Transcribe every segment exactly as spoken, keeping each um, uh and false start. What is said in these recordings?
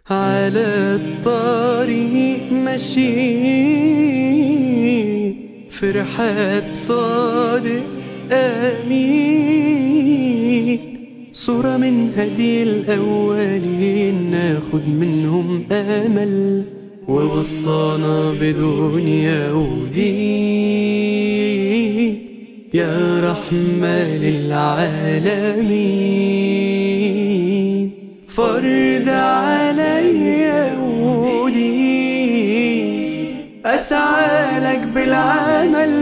على الطريق ماشي فرحات صادق آمين، صورة من هدي الأولين ناخد منهم أمل، ووصانا بدنيا ودين يا رحمة للعالمين. فرض عليا ودين أسعى لك بالعمل،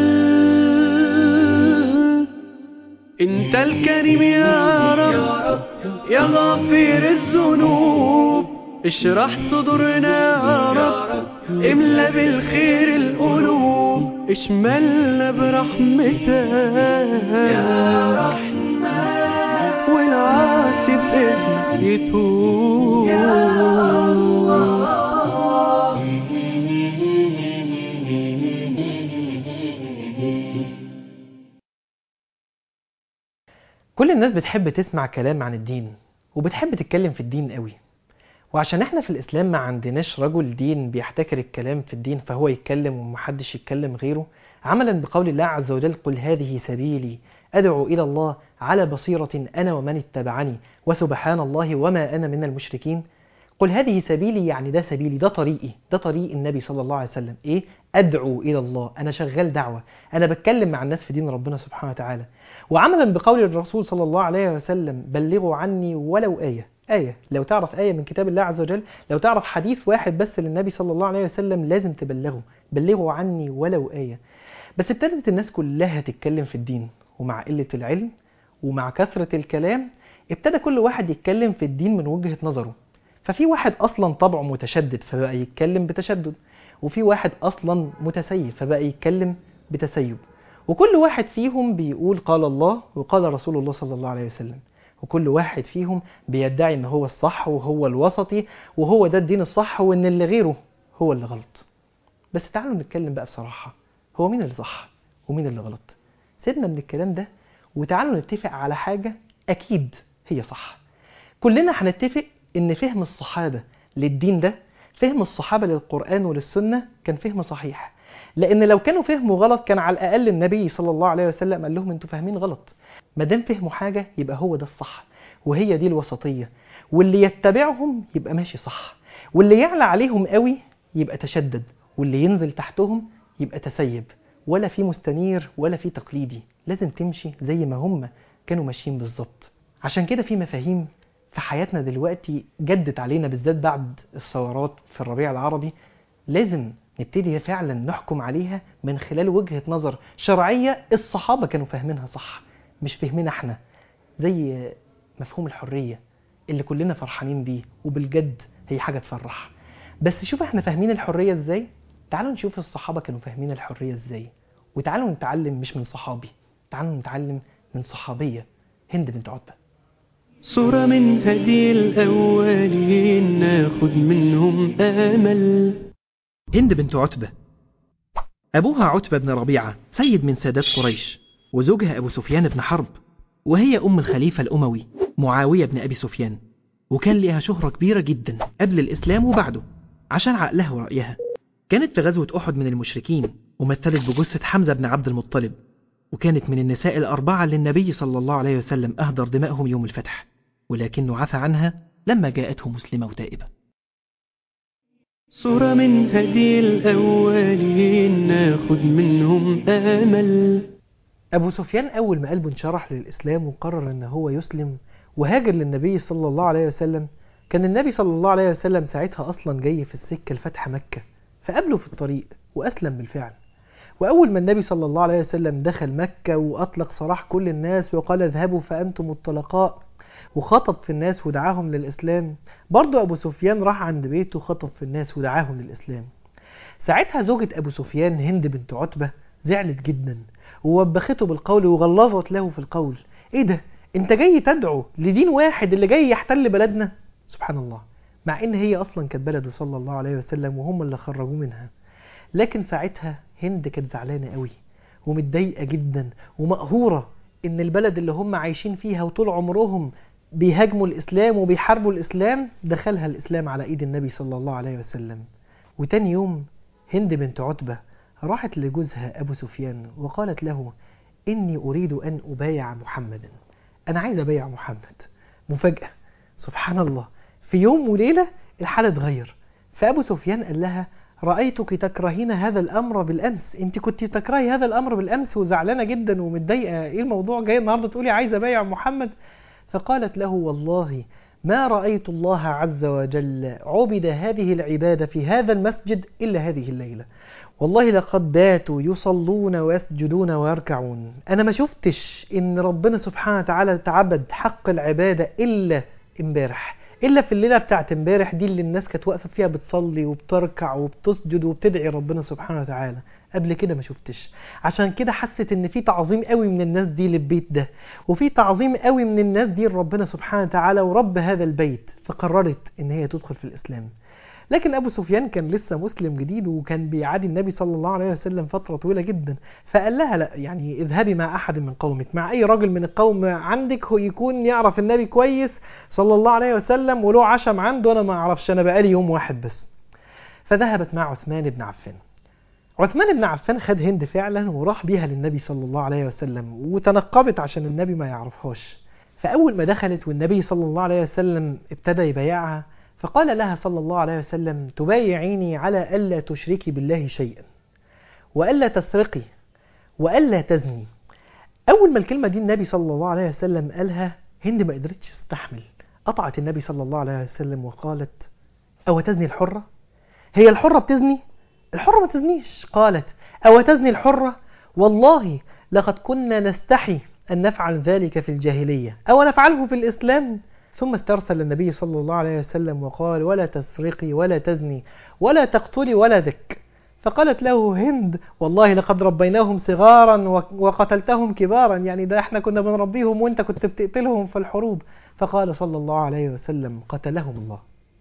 انت الكريم يا رب يا غافر الذنوب، اشرح صدورنا يا رب املا بالخير القلوب، اشملنا برحمتك يا رحمن، والعاصي بإذنك يتوب يا الله. كل الناس بتحب تسمع كلام عن الدين وبتحب تتكلم في الدين قوي، وعشان احنا في الإسلام ما عندناش رجل دين بيحتكر الكلام في الدين فهو يتكلم ومحدش يتكلم غيره، عملا بقول الله عز وجل: قل هذه سبيلي أدعو إلى الله على بصيرة أنا ومن اتبعني وسبحان الله وما أنا من المشركين. قل هذه سبيلي يعني ده سبيلي، ده طريقي، ده طريق النبي صلى الله عليه وسلم. إيه؟ أدعو إلى الله، أنا شغال دعوة، أنا بتكلم مع الناس في دين ربنا سبحانه وتعالى. وعملا بقول الرسول صلى الله عليه وسلم: بلغوا عني ولو آية. آية، لو تعرف آية من كتاب الله عز وجل، لو تعرف حديث واحد بس للنبي صلى الله عليه وسلم لازم تبلغه، بلغوا عني ولو آية. بس ابتدت الناس كلها تتكلم في الدين، ومع قلة العلم ومع كثرة الكلام ابتدى كل واحد يتكلم في الدين من وجهة نظره. ففي واحد أصلا طبعه متشدد فبقى يتكلم بتشدد، وفي واحد أصلا متسيب فبقى يتكلم بتسيب، وكل واحد فيهم بيقول قال الله وقال رسول الله صلى الله عليه وسلم، وكل واحد فيهم بيدعي ان هو الصح وهو الوسطي وهو ده الدين الصح وان اللي غيره هو اللي غلط. بس تعالوا نتكلم بقى بصراحة، هو مين اللي صح ومين اللي غلط؟ سيبنا من الكلام ده وتعالوا نتفق على حاجة أكيد هي صح. كلنا هنتفق ان فهم الصحابة للدين ده، فهم الصحابة للقرآن وللسنة كان فهم صحيح، لان لو كانوا فهموا غلط كان على الاقل النبي صلى الله عليه وسلم قال لهم انتوا فاهمين غلط. ما دام فهموا حاجة يبقى هو ده الصح، وهي دي الوسطية، واللي يتبعهم يبقى ماشي صح، واللي يعلى عليهم قوي يبقى تشدد، واللي ينزل تحتهم يبقى تسيب، ولا في مستنير ولا في تقليدي، لازم تمشي زي ما هم كانوا ماشيين بالظبط. عشان كده في مفاهيم في حياتنا دلوقتي جدت علينا بالذات بعد الثورات في الربيع العربي، لازم نبتدي فعلا نحكم عليها من خلال وجهة نظر شرعية الصحابة كانوا فاهمينها صح، مش فهمنا احنا. زي مفهوم الحرية اللي كلنا فرحانين بيه، وبالجد هي حاجة تفرح. بس شوف احنا فاهمين الحرية ازاي؟ تعالوا نشوف الصحابة كانوا فاهمين الحرية ازاي، وتعالوا نتعلم مش من صحابي، تعالوا نتعلم من صحابية هند بنت عتبة. صورة من هدي الأولين ناخد منهم أمل. هند بنت عتبة أبوها عتبة بن ربيعة سيد من سادات قريش، وزوجها أبو سفيان بن حرب، وهي أم الخليفة الأموي معاوية بن أبي سفيان، وكان لها شهرة كبيرة جدا قبل الإسلام وبعده عشان عقلها ورأيها. كانت في غزوة أحد من المشركين، ومثلت بجثة حمزة بن عبد المطلب، وكانت من النساء الأربعة اللي النبي صلى الله عليه وسلم أهدر دمائهم يوم الفتح، ولكنه عفى عنها لما جاءته مسلمة وتائبة. صورة من هدي الأولين ناخد منهم أمل. أبو سفيان أول ما قلبه انشرح للإسلام وقرر أنه هو يسلم وهاجر للنبي صلى الله عليه وسلم، كان النبي صلى الله عليه وسلم ساعتها أصلا جاي في السكة لفتح مكة، فقابله في الطريق وأسلم بالفعل. وأول ما النبي صلى الله عليه وسلم دخل مكة وأطلق سراح كل الناس وقال اذهبوا فأنتم الطلقاء، وخطب في الناس ودعاهم للإسلام، برضو أبو سفيان راح عند بيته وخطب في الناس ودعاهم للإسلام. ساعتها زوجة أبو سفيان هند بنت عتبة زعلت جدا ووبخته بالقول وغلظت له في القول: ايه ده؟ انت جاي تدعو لدين واحد اللي جاي يحتل بلدنا؟ سبحان الله، مع ان هي اصلا كانت بلده صلى الله عليه وسلم وهم اللي خرجوه منها. لكن ساعتها هند كانت زعلانة قوي ومتضايقة جدا ومقهورة ان البلد اللي هم عايشين فيها وطول عمرهم بيهاجموا الإسلام وبيحاربوا الإسلام، دخلها الإسلام على إيد النبي صلى الله عليه وسلم. وتاني يوم هند بنت عتبة راحت لجوزها أبو سفيان وقالت له إني أريد أن أبايع محمدا، أنا عايز أبايع محمد. مفاجأة، سبحان الله، في يوم وليلة الحال اتغير. فأبو سفيان قال لها رأيتك تكرهين هذا الأمر بالأمس، أنت كنت تكرهي هذا الأمر بالأمس وزعلانة جدا ومتضايقة، إيه الموضوع جاي النهاردة تقولي عايزة أبايع محمد؟ فقالت له والله ما رأيت الله عز وجل عبد هذه العبادة في هذا المسجد إلا هذه الليلة، والله لقد باتوا يصلون ويسجدون ويركعون، أنا ما شفتش إن ربنا سبحانه وتعالى تعبد حق العبادة إلا امبارح، إلا في الليلة بتاعت امبارح دي اللي الناس كانت واقفة فيها بتصلي وبتركع وبتسجد وبتدعي ربنا سبحانه وتعالى، قبل كده ما شفتش. عشان كده حست ان في تعظيم قوي من الناس دي للبيت ده، وفي تعظيم قوي من الناس دي لربنا سبحانه وتعالى ورب هذا البيت، فقررت ان هي تدخل في الإسلام. لكن أبو سفيان كان لسه مسلم جديد وكان بيعادي النبي صلى الله عليه وسلم فترة طويلة جدا، فقال لها لا، يعني اذهبي مع أحد من قومك، مع أي راجل من القوم عندك هو يكون يعرف النبي كويس صلى الله عليه وسلم وله عشم عنده، أنا ما أعرفش، أنا بقالي يوم واحد بس. فذهبت مع عثمان بن عفان. عثمان بن عفان خد هند فعلا وراح بيها للنبي صلى الله عليه وسلم، وتنقبت عشان النبي ما يعرفهاش. فأول ما دخلت والنبي صلى الله عليه وسلم ابتدى يبايعها، فقال لها صلى الله عليه وسلم تبايعيني على ألا تشركي بالله شيئا وألا تسرقي وألا تزني. أول ما الكلمة دي النبي صلى الله عليه وسلم قالها، هند ما قدرتش تستحمل، قطعت النبي صلى الله عليه وسلم وقالت أو تزني الحرة؟ هي الحرة بتزني؟ الحرة ما تزنيش. قالت أو تزني الحرة؟ والله لقد كنا نستحي أن نفعل ذلك في الجاهلية أو نفعله في الإسلام. ثم استرسل النبي صلى الله عليه وسلم وقال ولا تسرقي ولا تزني ولا تقتلي ولدك. فقالت له هند والله لقد ربيناهم صغارا وقتلتهم كبارا، يعني ده احنا كنا بنربيهم وانت كنت بتقتلهم في الحروب. فقال صلى الله عليه وسلم قتلهم الله.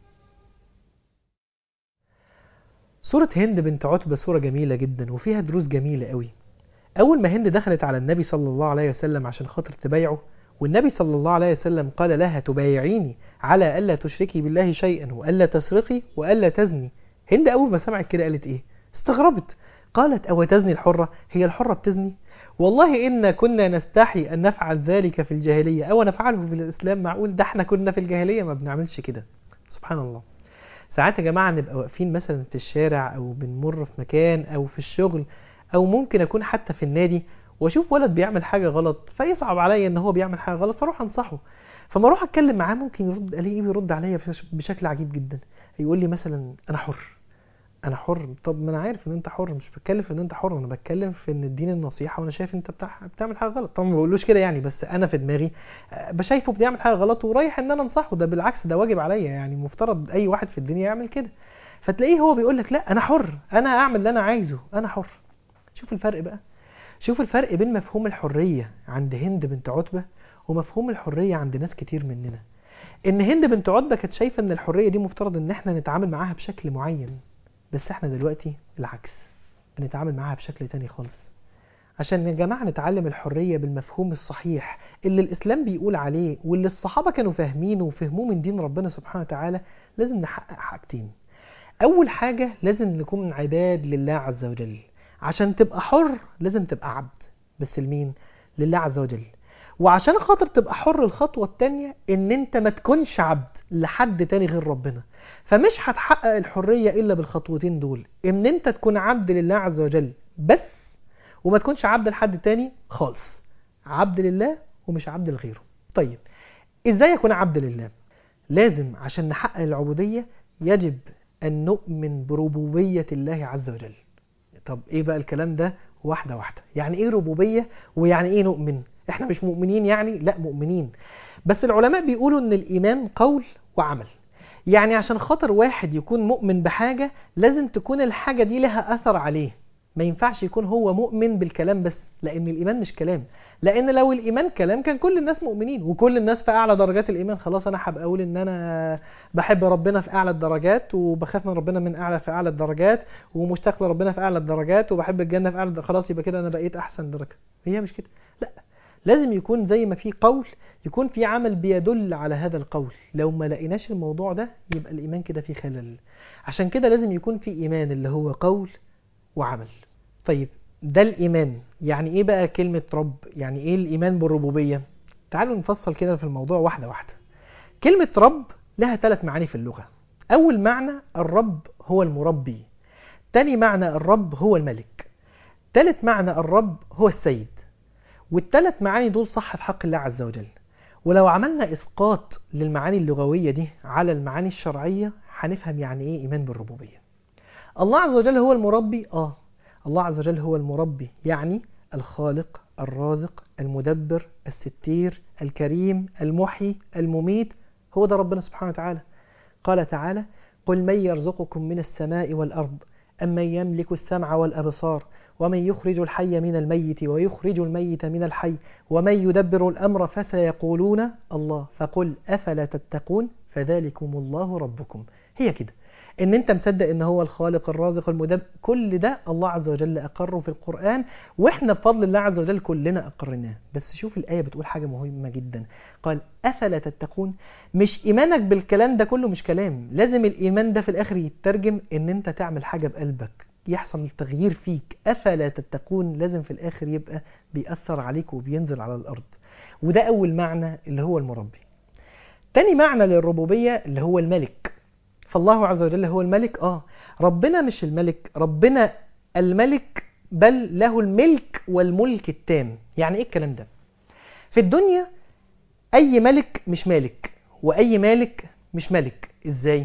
سورة هند بنت عتبة سورة جميلة جدا وفيها دروس جميلة قوي. أول ما هند دخلت على النبي صلى الله عليه وسلم عشان خاطر تبايعه، والنبي صلى الله عليه وسلم قال لها تبايعيني على ألا تشركي بالله شيئا وألا تسرقي وألا تزني، هند أول ما سمعت كده قالت إيه؟ استغربت. قالت أو تزني الحرة؟ هي الحرة بتزني؟ والله إن كنا نستحي أن نفعل ذلك في الجاهلية أو نفعله في الإسلام، معقول ده احنا كنا في الجاهلية ما بنعملش كده؟ سبحان الله. ساعات يا جماعة نبقى واقفين مثلا في الشارع أو بنمر في مكان أو في الشغل أو ممكن أكون حتى في النادي واشوف ولد بيعمل حاجة غلط، فيصعب عليا ان هو بيعمل حاجة غلط، فاروح انصحه. فما اروح اتكلم معاه ممكن يرد الاقيه بيرد عليا بشكل عجيب جدا، يقول لي مثلا انا حر انا حر. طب ما انا عارف ان انت حر، مش بتكلم في ان انت حر، انا بتكلم في ان الدين النصيحة وانا شايف انت بتاع بتعمل حاجة غلط. طبعا ما بقولوش كده يعني، بس انا في دماغي بشايفه بيعمل حاجة غلط ورايح ان انا انصحه، ده بالعكس ده واجب عليا، يعني مفترض اي واحد في الدنيا يعمل كده. فتلاقيه هو بيقول لك لا انا حر، انا اعمل اللي انا عايزه، انا حر. شوف الفرق بقى، شوف الفرق بين مفهوم الحرية عند هند بنت عتبة ومفهوم الحرية عند ناس كتير مننا. ان هند بنت عتبة كانت شايفة ان الحرية دي مفترض ان احنا نتعامل معاها بشكل معين، بس احنا دلوقتي العكس، بنتعامل معاها بشكل تاني خالص. عشان يا جماعة نتعلم الحرية بالمفهوم الصحيح اللي الإسلام بيقول عليه واللي الصحابة كانوا فاهمينه وفهموه من دين ربنا سبحانه وتعالى، لازم نحقق حاجتين. أول حاجة لازم نكون عباد لله عز وجل. عشان تبقى حر لازم تبقى عبد، بس لمين؟ لله عز وجل. وعشان خاطر تبقى حر الخطوة التانية ان انت ما تكونش عبد لحد تاني غير ربنا. فمش هتحقق الحرية الا بالخطوتين دول، ان انت تكون عبد لله عز وجل بس، وما تكونش عبد لحد تاني خالص، عبد لله ومش عبد لغيره. طيب ازاي اكون عبد لله؟ لازم عشان نحقق العبودية يجب ان نؤمن بربوبية الله عز وجل. طب ايه بقى الكلام ده؟ واحدة واحدة. يعني ايه ربوبية ويعني ايه نؤمن؟ احنا مش مؤمنين يعني؟ لا مؤمنين، بس العلماء بيقولوا ان الايمان قول وعمل. يعني عشان خاطر واحد يكون مؤمن بحاجة لازم تكون الحاجة دي لها اثر عليه، ما ينفعش يكون هو مؤمن بالكلام بس، لان الايمان مش كلام. لان لو الايمان كلام كان كل الناس مؤمنين وكل الناس في اعلى درجات الايمان، خلاص انا هبقى اقول ان انا بحب ربنا في اعلى الدرجات وبخاف من ربنا من اعلى في اعلى الدرجات ومشتاق لربنا في اعلى الدرجات وبحب الجنه في اعلى الدرجات، خلاص يبقى كده انا بقيت احسن درجه. هي مش كده، لا. لازم يكون زي ما في قول يكون في عمل بيدل على هذا القول. لو ما لقيناش الموضوع ده يبقى الإيمان كده فيه خلل. عشان كده لازم يكون في إيمان اللي هو قول وعمل. طيب ده الإيمان. يعني إيه بقى كلمة رب؟ يعني إيه الإيمان بالربوبية؟ تعالوا نفصل كده في الموضوع واحدة واحدة. كلمة رب لها ثلاث معاني في اللغة. أول معنى الرب هو المربي، تاني معنى الرب هو الملك، تالت معنى الرب هو السيد. والثلاث معاني دول صح في حق الله عز وجل. ولو عملنا إسقاط للمعاني اللغوية دي على المعاني الشرعية هنفهم يعني إيه إيمان بالربوبية. الله عز وجل هو المربي. آه الله عز وجل هو المربي، يعني الخالق الرازق المدبر الستير الكريم المحيي المميت، هو ده ربنا سبحانه وتعالى. قال تعالى: قل من يرزقكم من السماء والأرض أمن يملك السمع والأبصار ومن يخرج الحي من الميت ويخرج الميت من الحي ومن يدبر الأمر فسيقولون الله فقل أفلا تتقون فذلكم الله ربكم. هي كده، ان انت مصدق ان هو الخالق الرازق المدبر، كل ده الله عز وجل اقره في القرآن، واحنا بفضل الله عز وجل كلنا اقرناه. بس شوف الآية بتقول حاجة مهمة جدا، قال أفلا تتقون. مش ايمانك بالكلام ده كله مش كلام، لازم الايمان ده في الاخر يترجم ان انت تعمل حاجة بقلبك، يحصل تغيير فيك. أفلا تتقون لازم في الآخر يبقى بيأثر عليك وبينزل على الأرض. وده أول معنى اللي هو المربي. تاني معنى للربوبية اللي هو الملك. فالله عز وجل هو الملك. آه ربنا مش الملك، ربنا الملك، بل له الملك والملك التام. يعني إيه الكلام ده؟ في الدنيا أي ملك مش مالك، وأي مالك مش ملك. إزاي؟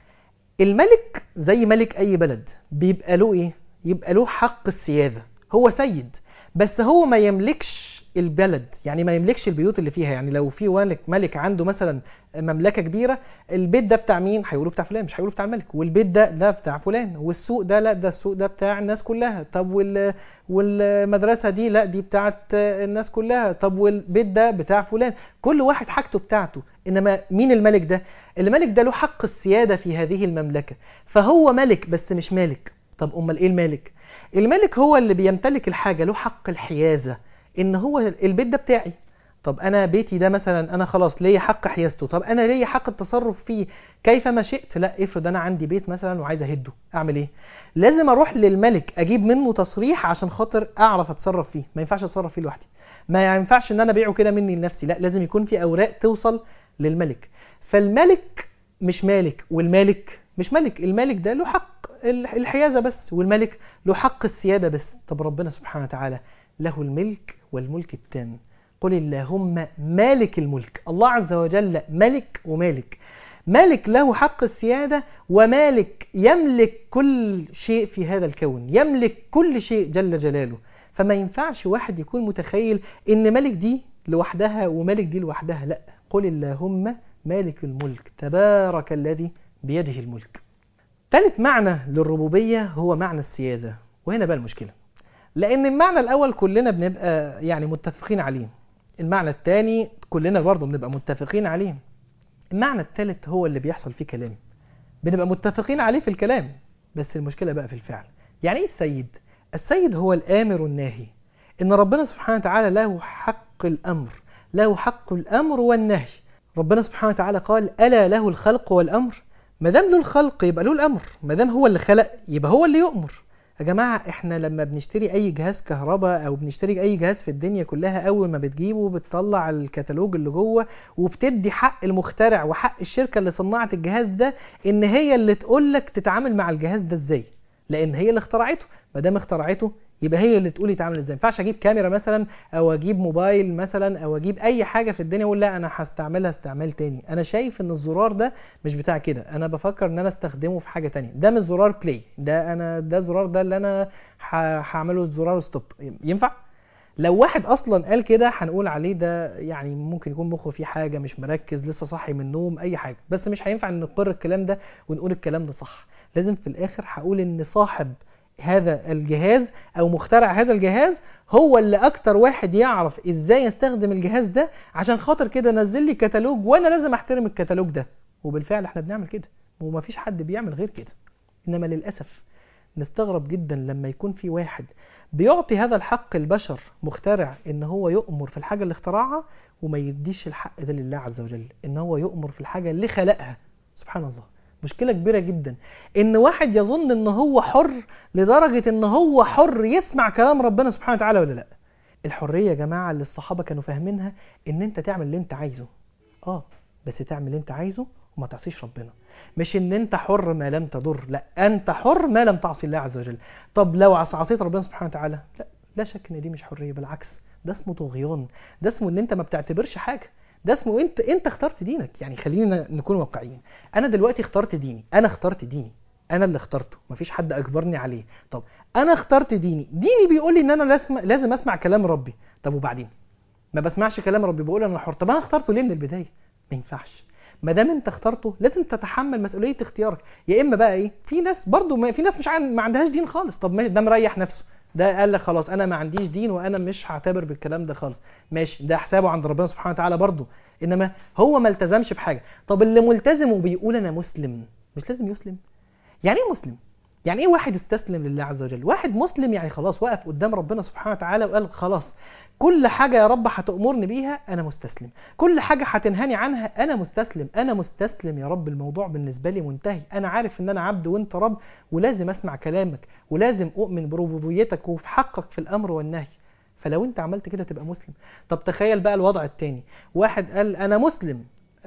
الملك زي ملك أي بلد بيبقى له إيه؟ يبقى له حق السيادة، هو سيد، بس هو ما يملكش البلد، يعني ما يملكش البيوت اللي فيها. يعني لو في ملك ملك عنده مثلا مملكة كبيرة، البيت ده بتاع مين؟ هيقولوا بتاع فلان، مش هيقولوا بتاع الملك. والبيت ده ده بتاع فلان، والسوق ده لا ده السوق ده بتاع الناس كلها. طب وال والمدرسة دي لا دي بتاعت الناس كلها. طب والبيت ده بتاع فلان. كل واحد حاجته بتاعته. إنما مين الملك ده؟ الملك ده له حق السيادة في هذه المملكة، فهو ملك بس مش مالك. طب أمال إيه المالك؟ الملك هو اللي بيمتلك الحاجة، له حق الحيازة، إن هو البيت ده بتاعي. طب أنا بيتي ده مثلا أنا خلاص ليا حق حيازته، طب أنا ليا حق التصرف فيه كيفما شئت. لا، افرض أنا عندي بيت مثلا وعايز أهده، أعمل إيه؟ لازم أروح للملك أجيب منه تصريح عشان خاطر أعرف أتصرف فيه. ما ينفعش أتصرف فيه لوحدي، ما ينفعش إن أنا أبيعه كده مني لنفسي، لا لازم يكون في أوراق توصل للملك. فالملك مش مالك والمالك مش ملك. المالك ده له حق الحيازة بس، والملك له حق السيادة بس. طب ربنا سبحانه وتعالى له الملك والملك التام. قل اللهم مالك الملك. الله عز وجل ملك ومالك. مالك له حق السيادة، ومالك يملك كل شيء في هذا الكون، يملك كل شيء جل جلاله. فما ينفعش واحد يكون متخيل ان ملك دي لوحدها وملك دي لوحدها، لا. قل اللهم مالك الملك تبارك الذي بيده الملك. ثالث معنى للربوبية هو معنى السيادة. وهنا بقى المشكلة، لأن المعنى الأول كلنا بنبقى يعني متفقين عليه، المعنى الثاني كلنا برضه بنبقى متفقين عليه، المعنى الثالث هو اللي بيحصل فيه كلام، بنبقى متفقين عليه في الكلام بس المشكلة بقى في الفعل. يعني إيه السيد؟ السيد هو الآمر الناهي. إن ربنا سبحانه وتعالى له حق الأمر، له حق الأمر والنهي. ربنا سبحانه وتعالى قال ألا له الخلق والأمر. ما دام له الخلق يبقى له الأمر، ما دام هو اللي خلق يبقى هو اللي يؤمر. يا جماعة احنا لما بنشتري اي جهاز كهرباء او بنشتري اي جهاز في الدنيا كلها، اول ما بتجيبه بتطلع الكتالوج اللي جوه وبتدي حق المخترع وحق الشركة اللي صنعت الجهاز ده ان هي اللي تقولك تتعامل مع الجهاز ده ازاي، لان هي اللي اخترعته. ما دام اخترعته يبقى هي اللي تقولي تعمل ازاي. ما ينفعش اجيب كاميرا مثلا او اجيب موبايل مثلا او اجيب اي حاجه في الدنيا اقول لا انا هستعملها استعمال تاني. انا شايف ان الزرار ده مش بتاع كده، انا بفكر ان انا استخدمه في حاجه تانية. ده مش زرار بلاي، ده انا ده زرار ده اللي انا هعمله زرار ستوب. ينفع؟ لو واحد اصلا قال كده هنقول عليه ده يعني ممكن يكون مخه فيه حاجه، مش مركز، لسه صاحي من النوم، اي حاجه. بس مش هينفع ان نقر الكلام ده ونقول الكلام ده صح. لازم في الاخر هقول ان صاحب هذا الجهاز او مخترع هذا الجهاز هو اللي اكتر واحد يعرف ازاي يستخدم الجهاز ده، عشان خاطر كده نزل لي كتالوج وانا لازم احترم الكتالوج ده. وبالفعل احنا بنعمل كده ومفيش حد بيعمل غير كده. انما للاسف نستغرب جدا لما يكون في واحد بيعطي هذا الحق البشر مخترع ان هو يؤمر في الحاجة اللي اخترعها، وما يديش الحق ده لله عز وجل ان هو يؤمر في الحاجة اللي خلقها. سبحان الله، مشكلة كبيرة جدا ان واحد يظن ان هو حر لدرجة ان هو حر يسمع كلام ربنا سبحانه وتعالى ولا لا. الحرية يا جماعة اللي الصحابة كانوا فاهمينها ان انت تعمل اللي انت عايزه، اه بس تعمل اللي انت عايزه وما تعصيش ربنا. مش ان انت حر ما لم تضر، لا انت حر ما لم تعصي الله عز وجل. طب لو عصيت ربنا سبحانه وتعالى، لا لا شك ان دي مش حرية، بالعكس ده اسمه طغيان، ده اسمه ان انت ما بتعتبرش حاجة، ده اسمه انت انت اخترت دينك. يعني خلينا نكون واقعيين، انا دلوقتي اخترت ديني، انا اخترت ديني، انا اللي اخترته، مفيش حد اجبرني عليه. طب انا اخترت ديني، ديني بيقول لي ان انا لازم لازم اسمع كلام ربي. طب وبعدين ما بسمعش كلام ربي، بقول انا حر. طب انا اخترته ليه من البدايه؟ ما ينفعش. ما دام انت اخترته لازم تتحمل مسؤوليه اختيارك. يا اما بقى ايه، في ناس برضو ما في ناس مش عن... ما عندهاش دين خالص. طب ماشي، ده مريح نفسه، ده قال لك خلاص انا ما عنديش دين وانا مش هعتبر بالكلام ده خالص، ماشي، ده حسابه عند ربنا سبحانه وتعالى برضو، انما هو ما التزمش بحاجه. طب اللي ملتزم وبيقول انا مسلم، مش لازم يسلم؟ يعني ايه مسلم؟ يعني ايه واحد استسلم لله عز وجل؟ واحد مسلم يعني خلاص وقف قدام ربنا سبحانه وتعالى وقال خلاص كل حاجة يا رب هتأمرني بيها أنا مستسلم، كل حاجة هتنهاني عنها أنا مستسلم، أنا مستسلم يا رب، الموضوع بالنسبة لي منتهي، أنا عارف إن أنا عبد وإنت رب، ولازم أسمع كلامك، ولازم أؤمن بربوبيتك وفي حقك في الأمر والنهي. فلو أنت عملت كده تبقى مسلم. طب تخيل بقى الوضع التاني، واحد قال أنا مسلم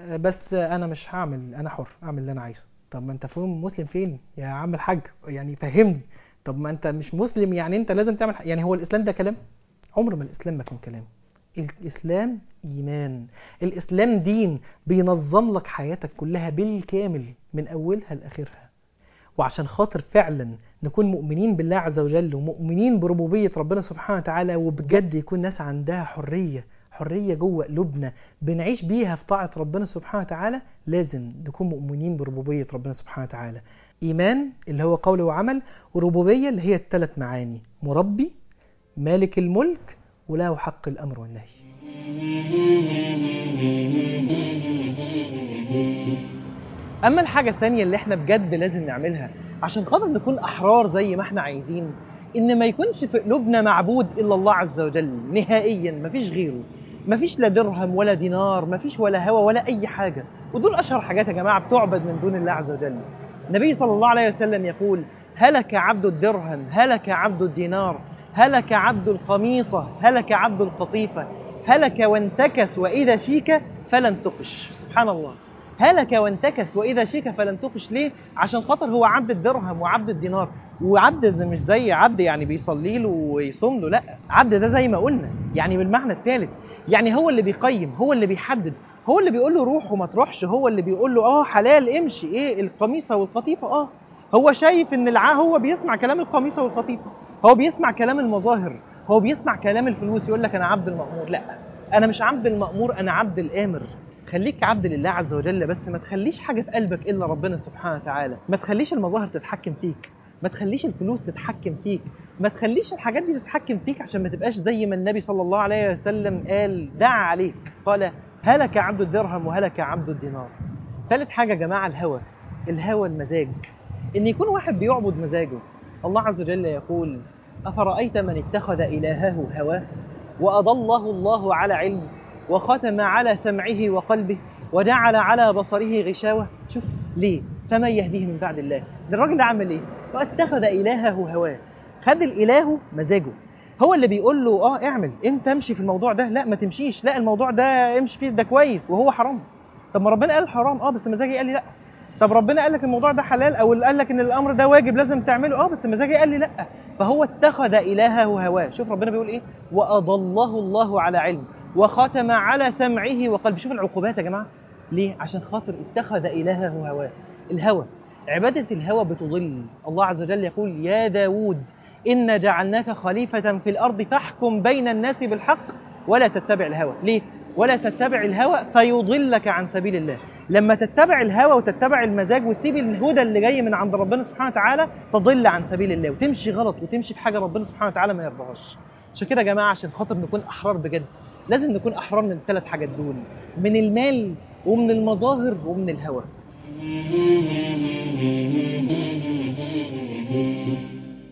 بس أنا مش هعمل، أنا حر أعمل اللي أنا عايزه. طب ما أنت فاهم مسلم فين يا عم الحاج؟ يعني فهمني. طب ما أنت مش مسلم يعني أنت لازم تعمل، يعني هو الإسلام ده كلام؟ عمر ما الإسلام ما كان كلام. الإسلام إيمان، الإسلام دين بينظم لك حياتك كلها بالكامل من أولها لآخرها. وعشان خاطر فعلا نكون مؤمنين بالله عز وجل ومؤمنين بربوبية ربنا سبحانه وتعالى، وبجد يكون ناس عندها حرية، حرية جوه قلوبنا بنعيش بيها في طاعة ربنا سبحانه وتعالى، لازم نكون مؤمنين بربوبية ربنا سبحانه وتعالى. إيمان اللي هو قول وعمل، وربوبية اللي هي الثلاث معاني، مربي، مالك الملك، وله حق الأمر والنهي. أما الحاجة الثانية اللي احنا بجد لازم نعملها عشان خاطر نكون أحرار زي ما احنا عايزين، إن ما يكونش في قلوبنا معبود إلا الله عز وجل نهائيا، مفيش غيره، مفيش لا درهم ولا دينار، مفيش ولا هوى ولا أي حاجة. ودول أشهر حاجات يا جماعة بتعبد من دون الله عز وجل. النبي صلى الله عليه وسلم يقول هلك عبد الدرهم، هلك عبد الدينار، هلك عبد القميصة، هلك عبد القطيفة، هلك وانتكس وإذا شيك فلن تقش. سبحان الله، هلك وانتكس وإذا شيك فلن تقش. ليه؟ عشان خاطر هو عبد الدرهم وعبد الدينار. وعبد مش زي عبد يعني بيصلي له ويصوم له، لا، عبد ده زي ما قلنا يعني بالمعنى الثالث، يعني هو اللي بيقيم، هو اللي بيحدد، هو اللي بيقول له روح وما تروحش، هو اللي بيقول له اه حلال امشي، ايه القميصة والقطيفة، اه هو شايف ان الع... هو بيسمع كلام القميصة والقطيفة، هو بيسمع كلام المظاهر، هو بيسمع كلام الفلوس، يقول لك انا عبد المأمور. لا، انا مش عبد المأمور، انا عبد الآمر. خليك عبد لله عز وجل، بس ما تخليش حاجة في قلبك إلا ربنا سبحانه وتعالى، ما تخليش المظاهر تتحكم فيك، ما تخليش الفلوس تتحكم فيك، ما تخليش الحاجات دي تتحكم فيك، عشان ما تبقاش زي ما النبي صلى الله عليه وسلم قال دعا عليك، قال هلك عبد الدرهم وهلك عبد الدينار. ثالث حاجة يا جماعة الهوى، الهوى المزاج، إن يكون واحد بيعبد مزاجه. الله عز وجل يقول أفرأيت من اتخذ إلهه هواه وأضله الله على علم وختم على سمعه وقلبه وجعل على بصره غشاوة. شوف ليه؟ فمن يهديه من بعد الله. ده الراجل ده عمل ايه؟ واتخذ إلهه هواه، خد الإله مزاجه، هو اللي بيقول له اه اعمل، انت امشي في الموضوع ده، لا ما تمشيش، لا الموضوع ده امشي فيه ده كويس وهو حرام. طب ما ربنا قال حرام، اه بس مزاجي قال لي لا. طب ربنا قال لك الموضوع ده حلال، او قال لك ان الامر ده واجب لازم تعمله، اه بس مزاجي قال لي لا. فهو اتخذ إلهه هواه. شوف ربنا بيقول ايه؟ وأضله الله على علم وختم على سمعه وقلبه. شوف العقوبات يا جماعة ليه؟ عشان خاطر اتخذ إلهه هواه. الهوى، عبادة الهوى بتضل. الله عز وجل يقول يا داود إنا جعلناك خليفة في الأرض فاحكم بين الناس بالحق ولا تتبع الهوى. ليه؟ ولا تتبع الهوى فيضلك عن سبيل الله. لما تتبع الهوى وتتبع المزاج وتسيب الهدى اللي جاي من عند ربنا سبحانه وتعالى تضل عن سبيل الله وتمشي غلط وتمشي في حاجة ربنا سبحانه وتعالى ما يرضاهاش. عشان كده يا جماعة عشان خاطر نكون أحرار بجد لازم نكون أحرار من الثلاث حاجات دول، من المال ومن المظاهر ومن الهوى.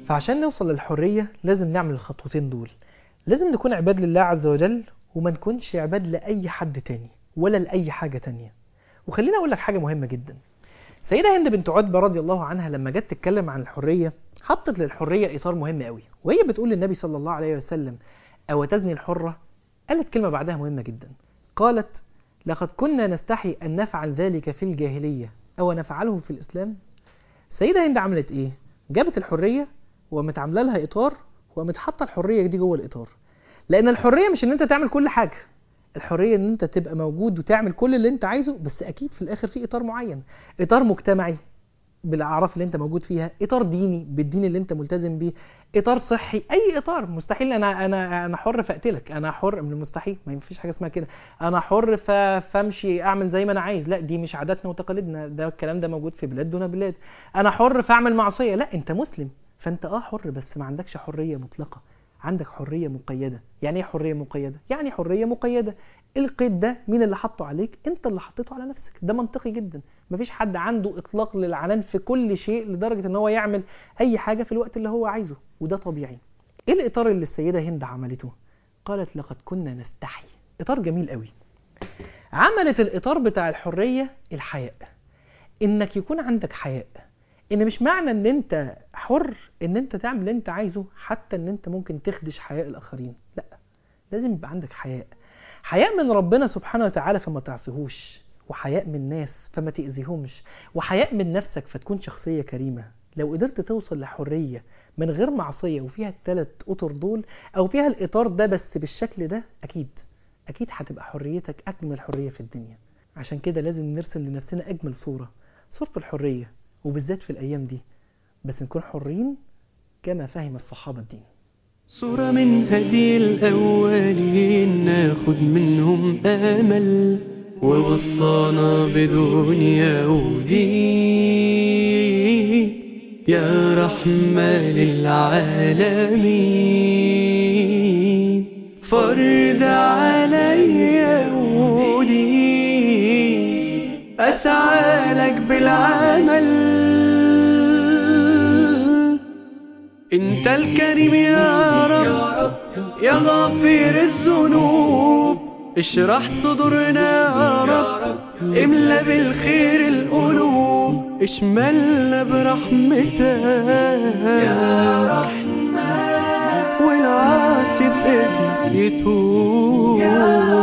فعشان نوصل للحرية لازم نعمل الخطوتين دول. لازم نكون عباد لله عز وجل، وما نكونش عباد لأي حد تاني ولا لأي حاجة تانية. وخلينا أقول لك حاجة مهمة جدا. سيدة هند بنت عتبة رضي الله عنها لما جت تتكلم عن الحرية حطت للحرية إطار مهم قوي، وهي بتقول للنبي صلى الله عليه وسلم: أو تزني الحرة؟ قالت كلمة بعدها مهمة جدا، قالت: لقد كنا نستحي أن نفعل ذلك في الجاهلية أو نفعله في الإسلام. سيدة هند عملت إيه؟ جابت الحرية وقامت عامله لها إطار، وقامت حاطه الحرية دي جوه الإطار. لأن الحرية مش إن أنت تعمل كل حاجة، الحرية إن أنت تبقى موجود وتعمل كل اللي أنت عايزه، بس أكيد في الآخر في إطار معين، إطار مجتمعي بالأعراف اللي أنت موجود فيها، إطار ديني بالدين اللي أنت ملتزم بيه، إطار صحي، أي إطار. مستحيل أنا أنا أنا حر فأقتلك، أنا حر من المستحيل، ما فيش حاجة اسمها كده. أنا حر فامشي أعمل زي ما أنا عايز، لا دي مش عاداتنا وتقاليدنا، ده الكلام ده موجود في بلاد دون بلاد. أنا حر فأعمل معصية، لا أنت مسلم فأنت أه حر، بس ما عندكش حرية مطلقة، عندك حرية مقيدة. يعني ايه حرية مقيدة؟ يعني حرية مقيدة القيد ده مين اللي حطه عليك؟ انت اللي حطيته على نفسك. ده منطقي جدا، مفيش حد عنده اطلاق للعنان في كل شيء لدرجة ان هو يعمل اي حاجة في الوقت اللي هو عايزه، وده طبيعي. ايه الاطار اللي السيدة هند عملته؟ قالت: لقد كنا نستحي. اطار جميل قوي. عملت الاطار بتاع الحرية الحياء، انك يكون عندك حياء، ان مش معنى ان انت حر ان انت تعمل اللي انت عايزه، حتى ان انت ممكن تخدش حياء الاخرين، لا لازم يبقى عندك حياء. حياء من ربنا سبحانه وتعالى فما تعصيهوش، وحياء من الناس فما تأذيهمش، وحياء من نفسك فتكون شخصية كريمة. لو قدرت توصل لحرية من غير معصية وفيها الثلاث اطر دول، او فيها الاطار ده بس بالشكل ده، اكيد اكيد هتبقى حريتك اجمل حرية في الدنيا. عشان كده لازم نرسم لنفسنا اجمل صورة، صورة الحرية، وبالذات في الايام دي، بس نكون حرين كما فهم الصحابة الدين. صورة من هدي الأولين ناخد منهم أمل، ووصانا بدنيا ودين، يا رحمة للعالمين فرد عليا ودين، أسعى لك بالعمل. انت الكريم يا رب يا غافر الذنوب، اشرح صدورنا يا رب، املا بالخير القلوب، اشملنا برحمتك يا رحمن، والعاصي بإذنك يتوب.